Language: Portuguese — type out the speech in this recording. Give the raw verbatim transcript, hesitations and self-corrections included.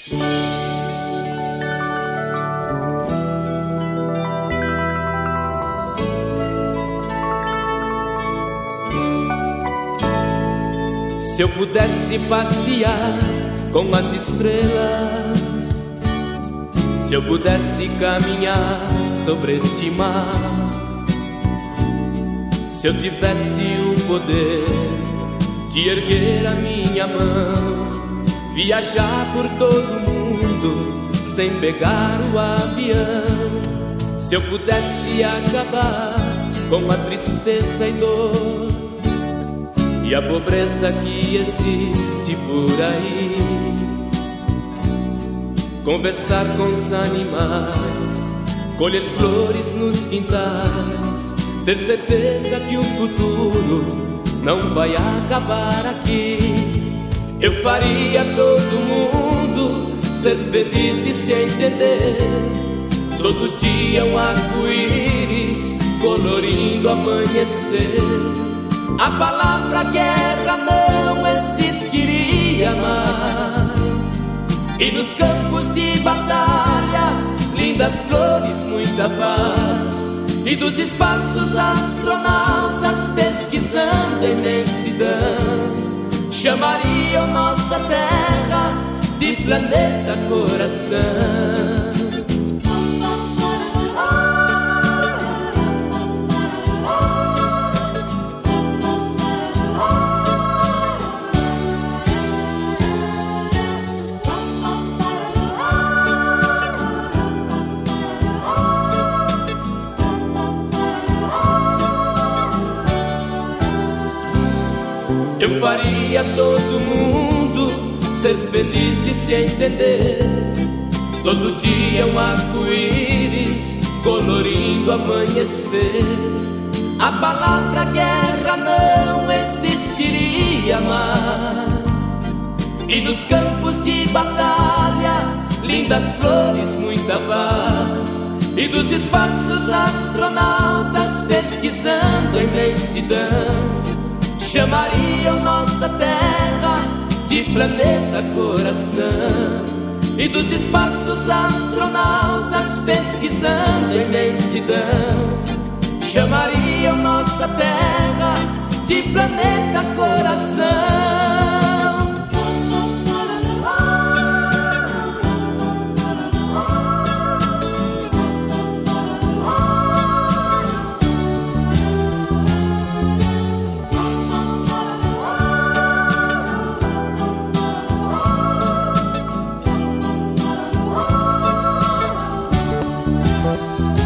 Se eu pudesse passear com as estrelas, se eu pudesse caminhar sobre este mar, se eu tivesse o poder de erguer a minha mão, viajar por todo o mundo sem pegar o avião, se eu pudesse acabar com a tristeza e dor e a pobreza que existe por aí, conversar com os animais, colher flores nos quintais, ter certeza que o futuro não vai acabar aqui. Eu faria todo mundo ser feliz e se entender, todo dia um arco-íris colorindo amanhecer. A palavra guerra não existiria mais, e nos campos de batalha, lindas flores, muita paz. E dos espaços astronautas pesquisando a imensidão, chamariam nossa terra de planeta coração. Eu faria todo mundo ser feliz e se entender, todo dia um arco-íris colorindo amanhecer. A palavra guerra não existiria mais, e nos campos de batalha, lindas flores, muita paz. E dos espaços astronautas pesquisando a imensidão, chamariam nossa terra de planeta coração. E dos espaços astronautas pesquisando a imensidão, chamariam nossa terra de planeta coração. Bye.